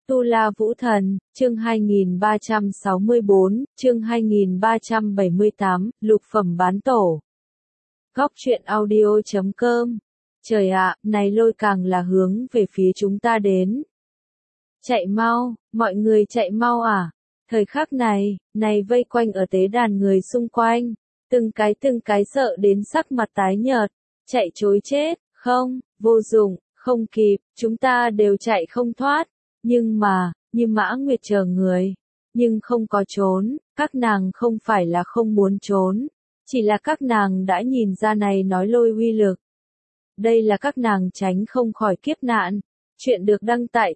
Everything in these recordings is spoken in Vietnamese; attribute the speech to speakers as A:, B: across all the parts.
A: Tu La Vũ Thần, chương 2364, chương 2378, lục phẩm bán tổ. Góc truyện audio.com. Trời ạ, này lôi càng là hướng về phía chúng ta đến. Chạy mau, mọi người chạy mau à. Thời khắc này vây quanh ở tế đàn người xung quanh, từng cái sợ đến sắc mặt tái nhợt, chạy trối chết, không, vô dụng, không kịp, chúng ta đều chạy không thoát. Nhưng mà, như Mã Nguyệt chờ người, nhưng không có trốn, các nàng không phải là không muốn trốn, chỉ là các nàng đã nhìn ra này nói lôi uy lực. Đây là các nàng tránh không khỏi kiếp nạn. Chuyện được đăng tại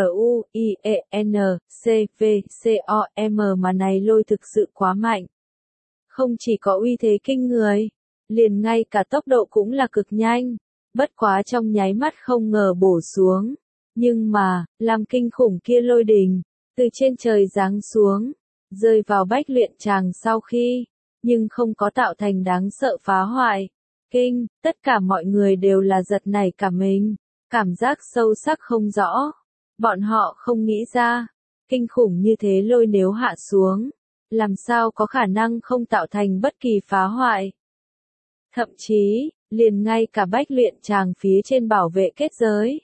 A: TRUIENCVCOM mà này lôi thực sự quá mạnh. Không chỉ có uy thế kinh người, liền ngay cả tốc độ cũng là cực nhanh, bất quá trong nháy mắt không ngờ bổ xuống. Nhưng mà, làm kinh khủng kia lôi đình, từ trên trời giáng xuống, rơi vào Bách Luyện Tràng sau khi, nhưng không có tạo thành đáng sợ phá hoại. Tất cả mọi người đều là giật nảy cả mình, cảm giác sâu sắc không rõ. Bọn họ không nghĩ ra, kinh khủng như thế lôi nếu hạ xuống, làm sao có khả năng không tạo thành bất kỳ phá hoại. Thậm chí, liền ngay cả Bách Luyện Tràng phía trên bảo vệ kết giới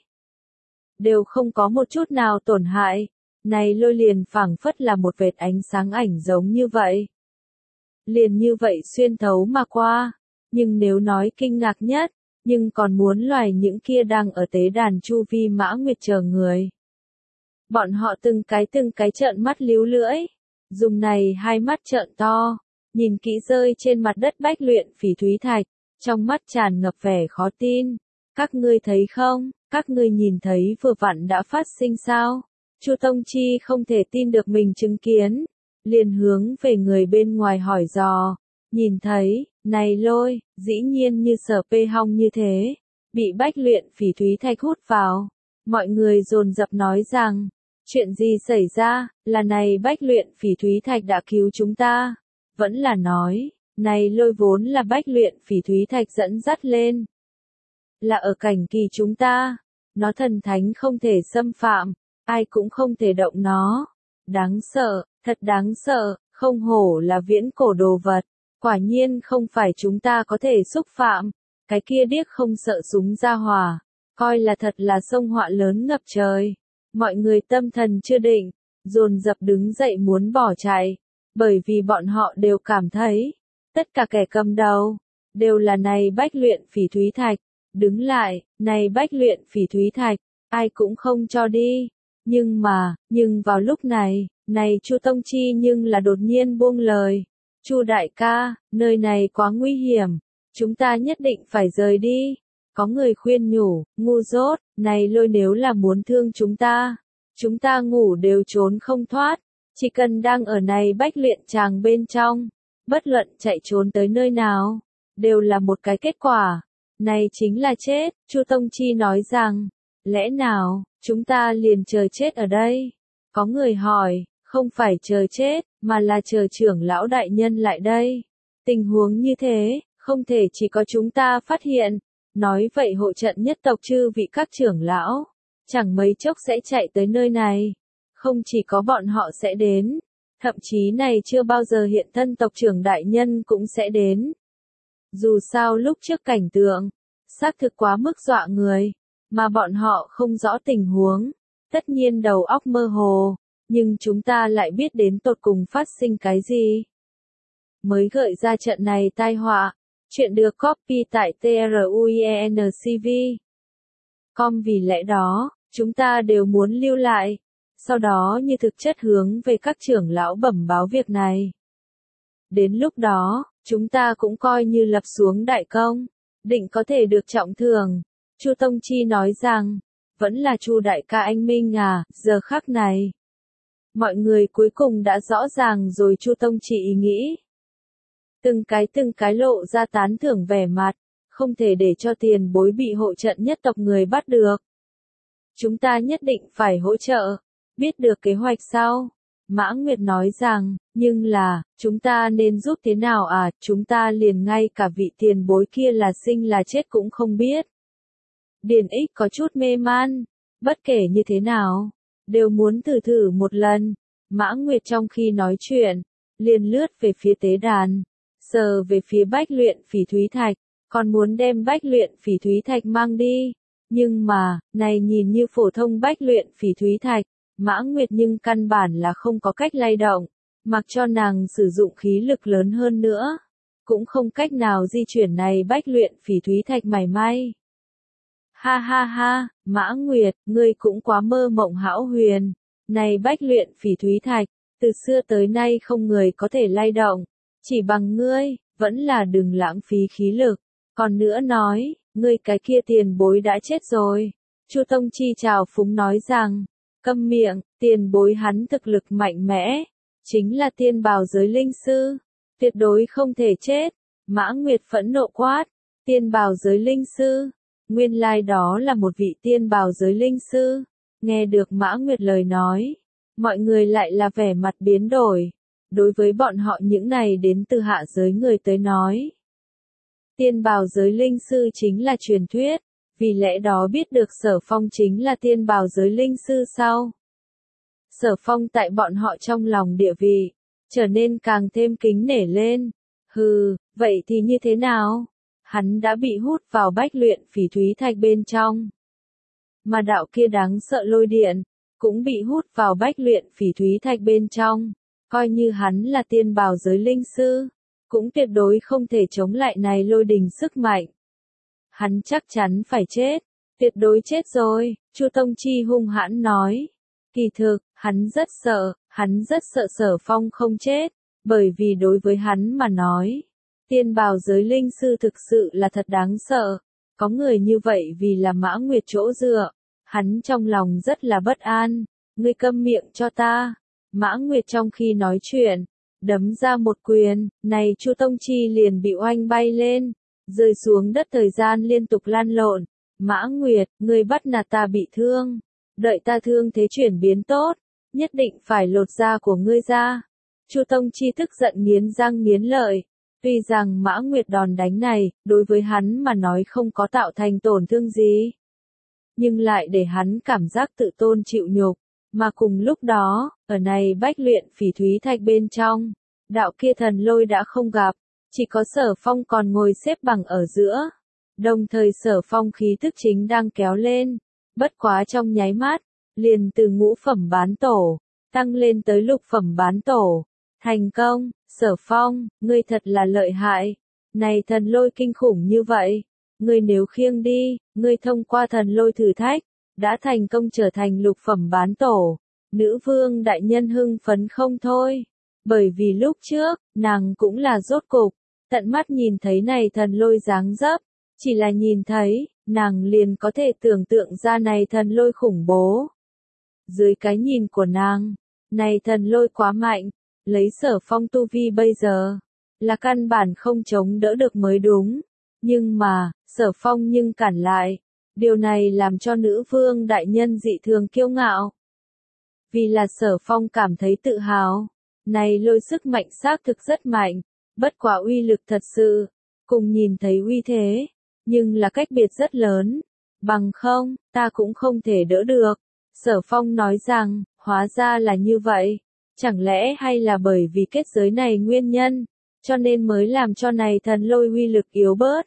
A: đều không có một chút nào tổn hại, này lôi liền phảng phất là một vệt ánh sáng ảnh giống như vậy. Liền như vậy xuyên thấu mà qua, nhưng nếu nói kinh ngạc nhất, nhưng còn muốn loài những kia đang ở tế đàn chu vi Mã Nguyệt chờ người. Bọn họ từng cái trợn mắt líu lưỡi, dùng này hai mắt trợn to, nhìn kỹ rơi trên mặt đất Bách Luyện Phỉ Thúy Thạch, trong mắt tràn ngập vẻ khó tin. Các ngươi thấy không? Các ngươi nhìn thấy vừa vặn đã phát sinh sao? Chu Tông Chi không thể tin được mình chứng kiến, liền hướng về người bên ngoài hỏi dò. Nhìn thấy, này lôi, dĩ nhiên như sở pê hong như thế, bị Bách Luyện Phỉ Thúy Thạch hút vào. Mọi người dồn dập nói rằng, chuyện gì xảy ra, là này Bách Luyện Phỉ Thúy Thạch đã cứu chúng ta. Vẫn là nói, này lôi vốn là Bách Luyện Phỉ Thúy Thạch dẫn dắt lên. Là ở cảnh kỳ chúng ta, nó thần thánh không thể xâm phạm, ai cũng không thể động nó. Đáng sợ, thật đáng sợ, không hổ là viễn cổ đồ vật, quả nhiên không phải chúng ta có thể xúc phạm. Cái kia điếc không sợ súng ra hỏa, coi là thật là sông họa lớn ngập trời. Mọi người tâm thần chưa định, dồn dập đứng dậy muốn bỏ chạy, bởi vì bọn họ đều cảm thấy, tất cả kẻ cầm đầu, đều là này Bách Luyện Phỉ Thúy Thạch. Đứng lại, này Bách Luyện Phỉ Thúy Thạch, ai cũng không cho đi. Nhưng vào lúc này, Chu Tông Chi nhưng là đột nhiên buông lời. Chu đại ca, nơi này quá nguy hiểm, chúng ta nhất định phải rời đi. Có người khuyên nhủ, ngu dốt, này lôi nếu là muốn thương chúng ta ngủ đều trốn không thoát. Chỉ cần đang ở này Bách Luyện Tràng bên trong, bất luận chạy trốn tới nơi nào, đều là một cái kết quả. Này chính là chết. Chu Tông Chi nói rằng, lẽ nào, chúng ta liền chờ chết ở đây? Có người hỏi, không phải chờ chết, mà là chờ trưởng lão đại nhân lại đây. Tình huống như thế, không thể chỉ có chúng ta phát hiện. Nói vậy hộ trận nhất tộc chư vị các trưởng lão, chẳng mấy chốc sẽ chạy tới nơi này. Không chỉ có bọn họ sẽ đến, thậm chí này chưa bao giờ hiện thân tộc trưởng đại nhân cũng sẽ đến. Dù sao lúc trước cảnh tượng, xác thực quá mức dọa người, mà bọn họ không rõ tình huống, tất nhiên đầu óc mơ hồ, nhưng chúng ta lại biết đến tột cùng phát sinh cái gì. Mới gợi ra trận này tai họa, chuyện được copy tại TRUIENCV.com vì lẽ đó, chúng ta đều muốn lưu lại, sau đó như thực chất hướng về các trưởng lão bẩm báo việc này. Đến lúc đó, chúng ta cũng coi như lập xuống đại công, định có thể được trọng thưởng. Chu Tông Chi nói rằng, vẫn là Chu đại ca anh minh à, giờ khắc này. Mọi người cuối cùng đã rõ ràng rồi Chu Tông Chi ý nghĩ. Từng cái lộ ra tán thưởng vẻ mặt, không thể để cho tiền bối bị hộ trận nhất tộc người bắt được. Chúng ta nhất định phải hỗ trợ, biết được kế hoạch sao? Mã Nguyệt nói rằng, nhưng là, chúng ta nên giúp thế nào à, chúng ta liền ngay cả vị tiền bối kia là sinh là chết cũng không biết. Điền Ích có chút mê man, bất kể như thế nào, đều muốn thử thử một lần. Mã Nguyệt trong khi nói chuyện, liền lướt về phía tế đàn, sờ về phía bách luyện phỉ thúy thạch, còn muốn đem bách luyện phỉ thúy thạch mang đi. Nhưng mà, này nhìn như phổ thông bách luyện phỉ thúy thạch, Mã Nguyệt nhưng căn bản là không có cách lay động, mặc cho nàng sử dụng khí lực lớn hơn nữa, cũng không cách nào di chuyển này bách luyện phỉ thúy thạch mảy may. Ha ha ha, Mã Nguyệt, ngươi cũng quá mơ mộng hão huyền. Này bách luyện phỉ thúy thạch, từ xưa tới nay không người có thể lay động, chỉ bằng ngươi, vẫn là đừng lãng phí khí lực. Còn nữa nói, ngươi cái kia tiền bối đã chết rồi. Chu Tông Chi chào phúng nói rằng, câm miệng, tiền bối hắn thực lực mạnh mẽ, chính là tiên bào giới linh sư, tuyệt đối không thể chết. Mã Nguyệt phẫn nộ quát, tiên bào giới linh sư, nguyên lai đó là một vị tiên bào giới linh sư. Nghe được Mã Nguyệt lời nói, mọi người lại là vẻ mặt biến đổi. Đối với bọn họ những này đến từ hạ giới người tới nói, tiên bào giới linh sư chính là truyền thuyết, vì lẽ đó biết được Sở Phong chính là tiên bào giới linh sư sau. Sở Phong tại bọn họ trong lòng địa vị, trở nên càng thêm kính nể lên. Hừ, vậy thì như thế nào? Hắn đã bị hút vào bách luyện phỉ thúy thạch bên trong. Mà đạo kia đáng sợ lôi điện, cũng bị hút vào bách luyện phỉ thúy thạch bên trong. Coi như hắn là tiên bào giới linh sư, cũng tuyệt đối không thể chống lại này lôi đình sức mạnh. Hắn chắc chắn phải chết, tuyệt đối chết rồi, Chu Tông Chi hung hãn nói. Kỳ thực, hắn rất sợ Sở Phong không chết, bởi vì đối với hắn mà nói, tiên bào giới linh sư thực sự là thật đáng sợ. Có người như vậy vì là Mã Nguyệt chỗ dựa, hắn trong lòng rất là bất an. Ngươi câm miệng cho ta. Mã Nguyệt trong khi nói chuyện, đấm ra một quyền, này Chu Tông Chi liền bị oanh bay lên, rơi xuống đất, thời gian liên tục lăn lộn. Mã Nguyệt, ngươi bắt nạt ta bị thương, đợi ta thương thế chuyển biến tốt, nhất định phải lột da của ngươi ra. Chu Tông Chi tức giận nghiến răng nghiến lợi. Tuy rằng Mã Nguyệt đòn đánh này, đối với hắn mà nói không có tạo thành tổn thương gì, nhưng lại để hắn cảm giác tự tôn chịu nhục. Mà cùng lúc đó, ở này bách luyện phỉ thúy thạch bên trong, đạo kia thần lôi đã không gặp, chỉ có Sở Phong còn ngồi xếp bằng ở giữa. Đồng thời Sở Phong khí thức chính đang kéo lên, bất quá trong nháy mắt, liền từ ngũ phẩm bán tổ, tăng lên tới lục phẩm bán tổ. Thành công, Sở Phong, ngươi thật là lợi hại. Này thần lôi kinh khủng như vậy, ngươi nếu khiêng đi, ngươi thông qua thần lôi thử thách, đã thành công trở thành lục phẩm bán tổ. Nữ vương đại nhân hưng phấn không thôi, bởi vì lúc trước, nàng cũng là rốt cục, tận mắt nhìn thấy này thần lôi dáng dấp, chỉ là nhìn thấy, nàng liền có thể tưởng tượng ra này thần lôi khủng bố. Dưới cái nhìn của nàng, này thần lôi quá mạnh, lấy Sở Phong tu vi bây giờ, là căn bản không chống đỡ được mới đúng. Nhưng mà, Sở Phong nhưng cản lại. Điều này làm cho nữ vương đại nhân dị thường kiêu ngạo. Vì là Sở Phong cảm thấy tự hào. Này lôi sức mạnh xác thực rất mạnh, bất quá uy lực thật sự, cùng nhìn thấy uy thế, nhưng là cách biệt rất lớn. Bằng không, ta cũng không thể đỡ được. Sở Phong nói rằng, hóa ra là như vậy. Chẳng lẽ hay là bởi vì kết giới này nguyên nhân, cho nên mới làm cho này thần lôi uy lực yếu bớt?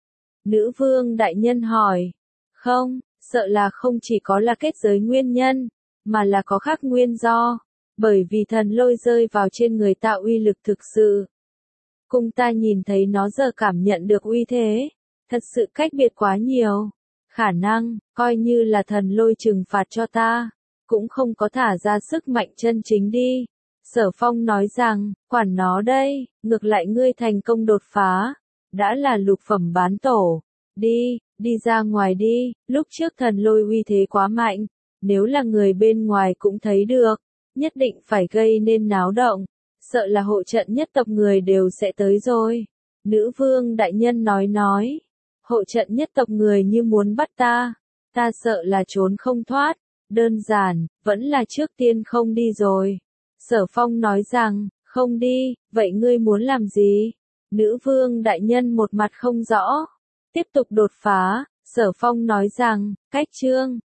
A: Nữ vương đại nhân hỏi. Không, sợ là không chỉ có là kết giới nguyên nhân, mà là có khác nguyên do. Bởi vì thần lôi rơi vào trên người ta uy lực thực sự, cùng ta nhìn thấy nó giờ cảm nhận được uy thế, thật sự cách biệt quá nhiều. Khả năng, coi như là thần lôi trừng phạt cho ta, cũng không có thả ra sức mạnh chân chính đi. Sở Phong nói rằng, quản nó đây, ngược lại ngươi thành công đột phá, đã là lục phẩm bán tổ. Đi ra ngoài đi, lúc trước thần lôi uy thế quá mạnh, nếu là người bên ngoài cũng thấy được, nhất định phải gây nên náo động, sợ là hộ trận nhất tộc người đều sẽ tới rồi. Nữ vương đại nhân nói, hộ trận nhất tộc người như muốn bắt ta sợ là trốn không thoát, đơn giản, vẫn là trước tiên không đi rồi. Sở Phong nói rằng, không đi, vậy ngươi muốn làm gì? Nữ vương đại nhân một mặt không rõ. Tiếp tục đột phá, Sở Phong nói rằng, cách chương,